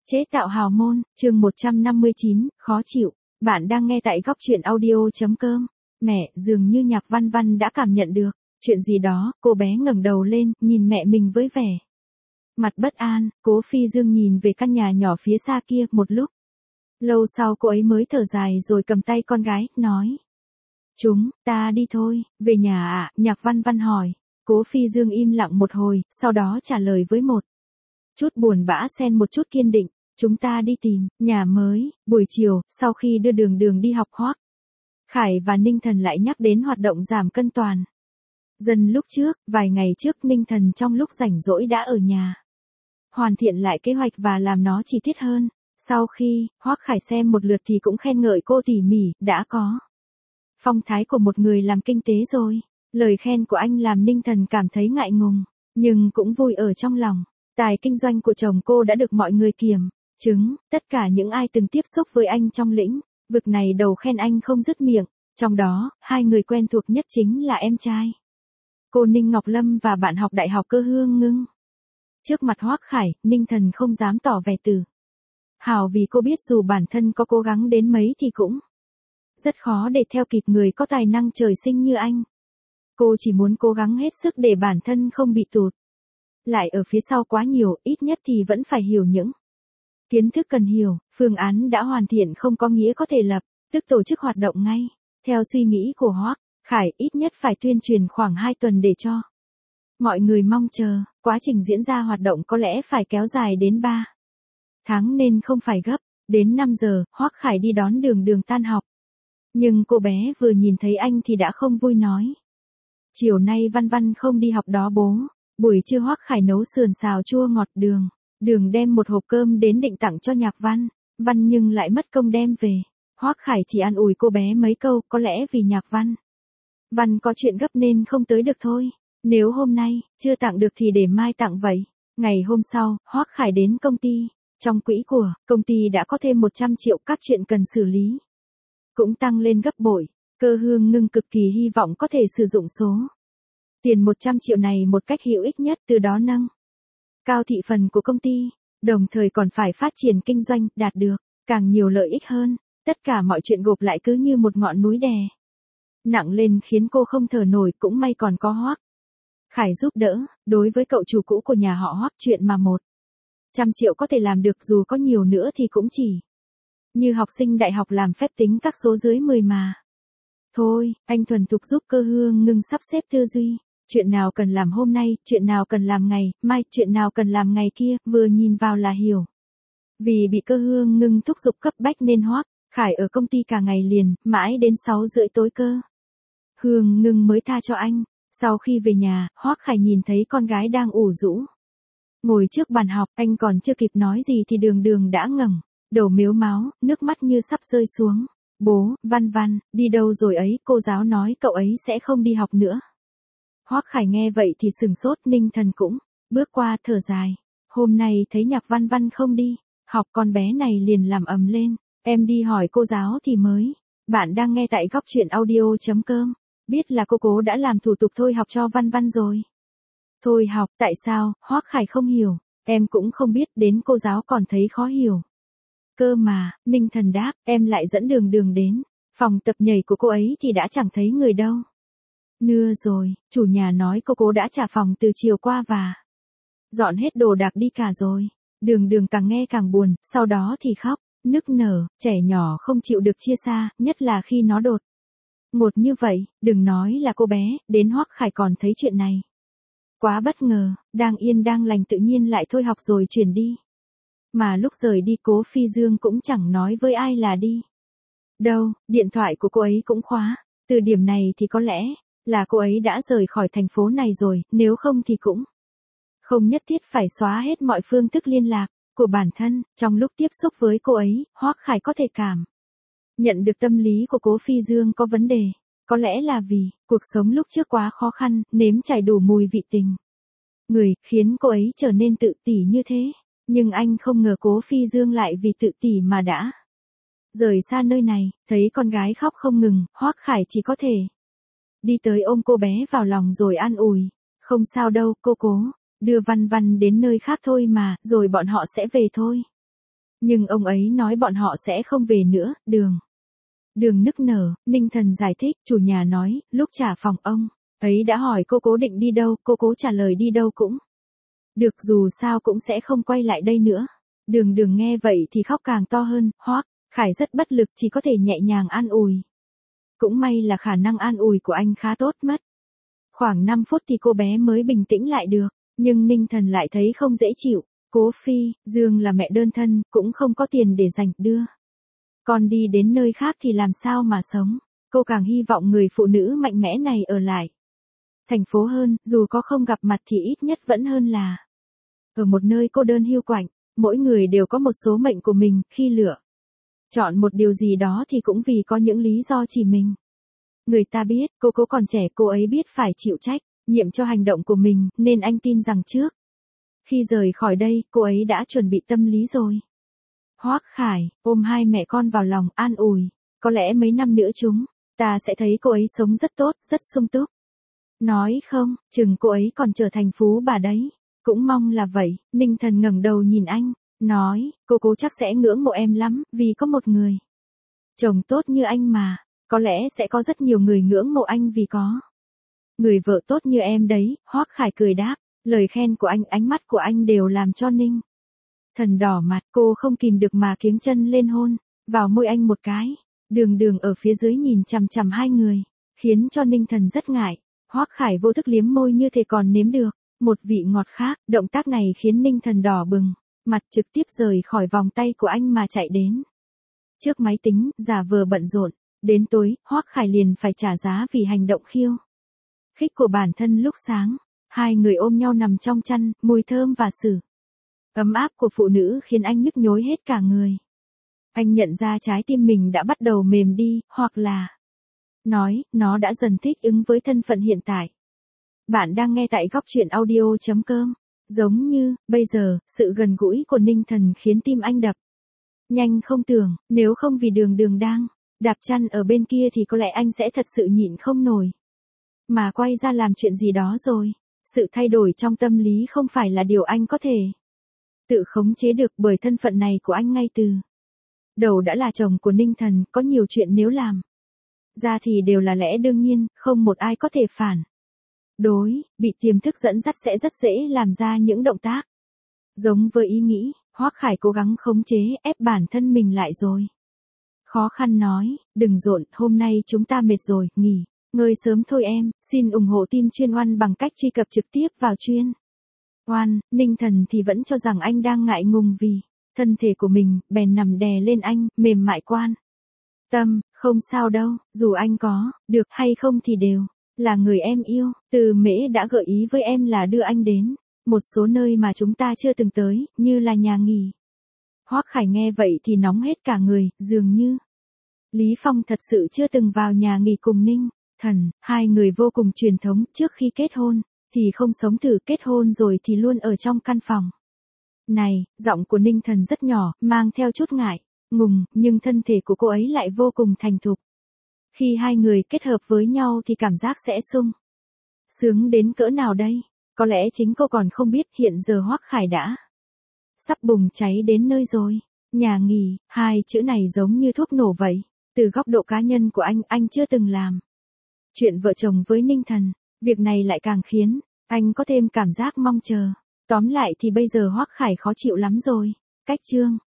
Chế tạo hào môn, chương 159, khó chịu. Bạn đang nghe tại góc chuyện audio.com. Mẹ, dường như Nhạc Văn Văn đã cảm nhận được chuyện gì đó, cô bé ngẩng đầu lên, nhìn mẹ mình với vẻ mặt bất an. Cố Phi Dương nhìn về căn nhà nhỏ phía xa kia một lúc. Lâu sau cô ấy mới thở dài rồi cầm tay con gái, nói. Chúng ta đi thôi, về nhà ạ, Nhạc Văn Văn hỏi. Cố Phi Dương im lặng một hồi, sau đó trả lời với một chút buồn bã xen một chút kiên định. Chúng ta đi tìm nhà mới. Buổi chiều, sau khi đưa Đường Đường đi học, Hoắc Khải và Ninh Thần lại nhắc đến hoạt động giảm cân toàn dân lúc trước. Vài ngày trước Ninh Thần trong lúc rảnh rỗi đã ở nhà hoàn thiện lại kế hoạch và làm nó chi tiết hơn. Sau khi Hoắc Khải xem một lượt thì cũng khen ngợi cô tỉ mỉ, đã có phong thái của một người làm kinh tế rồi. Lời khen của anh làm Ninh Thần cảm thấy ngại ngùng, nhưng cũng vui ở trong lòng. Tài kinh doanh của chồng cô đã được mọi người kiểm chứng, tất cả những ai từng tiếp xúc với anh trong lĩnh vực này đều khen anh không dứt miệng. Trong đó, hai người quen thuộc nhất chính là em trai cô Ninh Ngọc Lâm và bạn học đại học Cơ Hương Ngưng. Trước mặt Hoắc Khải, Ninh Thần không dám tỏ vẻ tự hào vì cô biết dù bản thân có cố gắng đến mấy thì cũng rất khó để theo kịp người có tài năng trời sinh như anh. Cô chỉ muốn cố gắng hết sức để bản thân không bị tụt lại ở phía sau quá nhiều, ít nhất thì vẫn phải hiểu những kiến thức cần hiểu. Phương án đã hoàn thiện không có nghĩa có thể lập tức tổ chức hoạt động ngay. Theo suy nghĩ của Hoắc Khải, ít nhất phải tuyên truyền khoảng 2 tuần để cho mọi người mong chờ. Quá trình diễn ra hoạt động có lẽ phải kéo dài đến 3 tháng nên không phải gấp. Đến 5 giờ, Hoắc Khải đi đón Đường Đường tan học. Nhưng cô bé vừa nhìn thấy anh thì đã không vui, nói. Chiều nay Văn Văn không đi học đó bố. Buổi trưa Hoắc Khải nấu sườn xào chua ngọt. Đường đem một hộp cơm đến định tặng cho Nhạc Văn Văn nhưng lại mất công đem về. Hoắc Khải chỉ an ủi cô bé mấy câu, có lẽ vì Nhạc Văn có chuyện gấp nên không tới được thôi. Nếu hôm nay chưa tặng được thì để mai tặng vậy. Ngày hôm sau, Hoắc Khải đến công ty. Trong quỹ của công ty đã có thêm 100 triệu, các chuyện cần xử lý cũng tăng lên gấp bội. Cơ Hương Ngưng cực kỳ hy vọng có thể sử dụng số tiền 100 triệu này một cách hữu ích nhất, từ đó nâng cao thị phần của công ty, đồng thời còn phải phát triển kinh doanh, đạt được càng nhiều lợi ích hơn. Tất cả mọi chuyện gộp lại cứ như một ngọn núi đè nặng lên khiến cô không thở nổi. Cũng may còn có Hoắc Khải giúp đỡ. Đối với cậu chủ cũ của nhà họ Hoắc, chuyện mà 100 triệu có thể làm được, dù có nhiều nữa thì cũng chỉ như học sinh đại học làm phép tính các số dưới 10 mà thôi. Anh thuần thục giúp Cơ Hương Ngưng sắp xếp tư duy. Chuyện nào cần làm hôm nay, chuyện nào cần làm ngày mai, chuyện nào cần làm ngày kia, vừa nhìn vào là hiểu. Vì bị Cơ Hương Ngưng thúc giục cấp bách nên Hoắc Khải ở công ty cả ngày liền, mãi đến 6 rưỡi tối Cơ Hương Ngưng mới tha cho anh. Sau khi về nhà, Hoắc Khải nhìn thấy con gái đang ủ rũ ngồi trước bàn học. Anh còn chưa kịp nói gì thì Đường Đường đã ngẩng đầu mếu máo, nước mắt như sắp rơi xuống. Bố, Văn Văn đi đâu rồi ấy? Cô giáo nói cậu ấy sẽ không đi học nữa. Hoắc Khải nghe vậy thì sừng sốt. Ninh Thần cũng bước qua thở dài. Hôm nay thấy Nhạc Văn Văn không đi học, con bé này liền làm ầm lên. Em đi hỏi cô giáo thì mới. Bạn đang nghe tại góc chuyện audio.com. Biết là cô cố đã làm thủ tục thôi học cho Văn Văn rồi. Thôi học, tại sao? Hoắc Khải không hiểu. Em cũng không biết, đến cô giáo còn thấy khó hiểu cơ mà. Ninh Thần đáp. Em lại dẫn Đường Đường đến phòng tập nhảy của cô ấy thì đã chẳng thấy người đâu nữa rồi. Chủ nhà nói cô cố đã trả phòng từ chiều qua và dọn hết đồ đạc đi cả rồi. Đường Đường càng nghe càng buồn, sau đó thì khóc nức nở. Trẻ nhỏ không chịu được chia xa, nhất là khi nó đột ngột như vậy. Đừng nói là cô bé, đến Hoắc Khải còn thấy chuyện này quá bất ngờ. Đang yên đang lành tự nhiên lại thôi học rồi chuyển đi. Mà lúc rời đi Cố Phi Dương cũng chẳng nói với ai là đi đâu. Điện thoại của cô ấy cũng khóa. Từ điểm này thì có lẽ là cô ấy đã rời khỏi thành phố này rồi, nếu không thì cũng không nhất thiết phải xóa hết mọi phương thức liên lạc của bản thân. Trong lúc tiếp xúc với cô ấy, Hoắc Khải có thể cảm nhận được tâm lý của Cố Phi Dương có vấn đề. Có lẽ là vì cuộc sống lúc trước quá khó khăn, nếm trải đủ mùi vị tình người, khiến cô ấy trở nên tự tỷ như thế. Nhưng anh không ngờ Cố Phi Dương lại vì tự tỷ mà đã rời xa nơi này. Thấy con gái khóc không ngừng, Hoắc Khải chỉ có thể đi tới ôm cô bé vào lòng rồi an ủi. Không sao đâu, cô cố đưa Văn Văn đến nơi khác thôi mà, rồi bọn họ sẽ về thôi. Nhưng ông ấy nói bọn họ sẽ không về nữa, Đường nức nở, Ninh Thần giải thích, chủ nhà nói, lúc trả phòng ông ấy đã hỏi cô cố định đi đâu, cô cố trả lời đi đâu cũng được, dù sao cũng sẽ không quay lại đây nữa. Đường nghe vậy thì khóc càng to hơn, Hoác Khải rất bất lực, chỉ có thể nhẹ nhàng an ủi. Cũng may là khả năng an ủi của anh khá tốt mất. Khoảng 5 phút thì cô bé mới bình tĩnh lại được, nhưng Ninh Thần lại thấy không dễ chịu. Cố Phi, Dương là mẹ đơn thân, cũng không có tiền để dành đưa con đi đến nơi khác thì làm sao mà sống. Cô càng hy vọng người phụ nữ mạnh mẽ này ở lại thành phố hơn, dù có không gặp mặt thì ít nhất vẫn hơn là ở một nơi cô đơn hiu quạnh. Mỗi người đều có một số mệnh của mình, khi lựa chọn một điều gì đó thì cũng vì có những lý do chỉ mình người ta biết. Cô cố còn trẻ, cô ấy biết phải chịu trách nhiệm cho hành động của mình, nên anh tin rằng trước khi rời khỏi đây, cô ấy đã chuẩn bị tâm lý rồi. Hoác Khải ôm hai mẹ con vào lòng, an ủi, có lẽ mấy năm nữa chúng ta sẽ thấy cô ấy sống rất tốt, rất sung túc. Nói không, chừng cô ấy còn trở thành phú bà đấy. Cũng mong là vậy. Ninh Thần ngẩng đầu nhìn anh, nói, cô cố chắc sẽ ngưỡng mộ em lắm, vì có một người chồng tốt như anh mà. Có lẽ sẽ có rất nhiều người ngưỡng mộ anh vì có người vợ tốt như em đấy. Hoác Khải cười đáp, lời khen của anh, ánh mắt của anh đều làm cho Ninh Thần đỏ mặt. Cô không kìm được mà kiếng chân lên hôn vào môi anh một cái. Đường ở phía dưới nhìn chằm chằm hai người, khiến cho Ninh Thần rất ngại. Hoác Khải vô thức liếm môi như thể còn nếm được một vị ngọt khác. Động tác này khiến Ninh Thần đỏ bừng mặt, trực tiếp rời khỏi vòng tay của anh mà chạy đến trước máy tính, giả vờ bận rộn. Đến tối, Hoác Khải liền phải trả giá vì hành động khiêu khích của bản thân lúc sáng. Hai người ôm nhau nằm trong chăn, mùi thơm và sự ấm áp của phụ nữ khiến anh nhức nhối hết cả người. Anh nhận ra trái tim mình đã bắt đầu mềm đi, hoặc là nói, nó đã dần thích ứng với thân phận hiện tại. Bạn đang nghe tại góc truyện audio.com. Giống như, bây giờ, sự gần gũi của Ninh Thần khiến tim anh đập nhanh không tưởng, nếu không vì đường đang đạp chăn ở bên kia thì có lẽ anh sẽ thật sự nhịn không nổi mà quay ra làm chuyện gì đó rồi. Sự thay đổi trong tâm lý không phải là điều anh có thể tự khống chế được, bởi thân phận này của anh ngay từ đầu đã là chồng của Ninh Thần, có nhiều chuyện nếu làm ra thì đều là lẽ đương nhiên, không một ai có thể phản đối. Bị tiềm thức dẫn dắt sẽ rất dễ làm ra những động tác giống với ý nghĩ. Hoác Khải cố gắng khống chế, ép bản thân mình lại rồi khó khăn nói, đừng rộn, hôm nay chúng ta mệt rồi, nghỉ ngơi sớm thôi em. Xin ủng hộ team Chuyên Oan bằng cách truy cập trực tiếp vào Chuyên Oan. Ninh Thần thì vẫn cho rằng anh đang ngại ngùng vì thân thể của mình, bèn nằm đè lên anh, mềm mại quan tâm, không sao đâu, dù anh có được hay không thì đều là người em yêu. Từ Mễ đã gợi ý với em là đưa anh đến một số nơi mà chúng ta chưa từng tới, như là nhà nghỉ. Hoác Khải nghe vậy thì nóng hết cả người, dường như Lý Phong thật sự chưa từng vào nhà nghỉ cùng Ninh Thần. Hai người vô cùng truyền thống, trước khi kết hôn thì không sống thử, kết hôn rồi thì luôn ở trong căn phòng này. Giọng của Ninh Thần rất nhỏ, mang theo chút ngại ngùng, nhưng thân thể của cô ấy lại vô cùng thành thục. Khi hai người kết hợp với nhau thì cảm giác sẽ sung sướng đến cỡ nào đây? Có lẽ chính cô còn không biết, hiện giờ Hoác Khải đã sắp bùng cháy đến nơi rồi. Nhà nghỉ, hai chữ này giống như thuốc nổ vậy. Từ góc độ cá nhân của anh chưa từng làm chuyện vợ chồng với Ninh Thần. Việc này lại càng khiến anh có thêm cảm giác mong chờ. Tóm lại thì bây giờ Hoác Khải khó chịu lắm rồi. Cách chương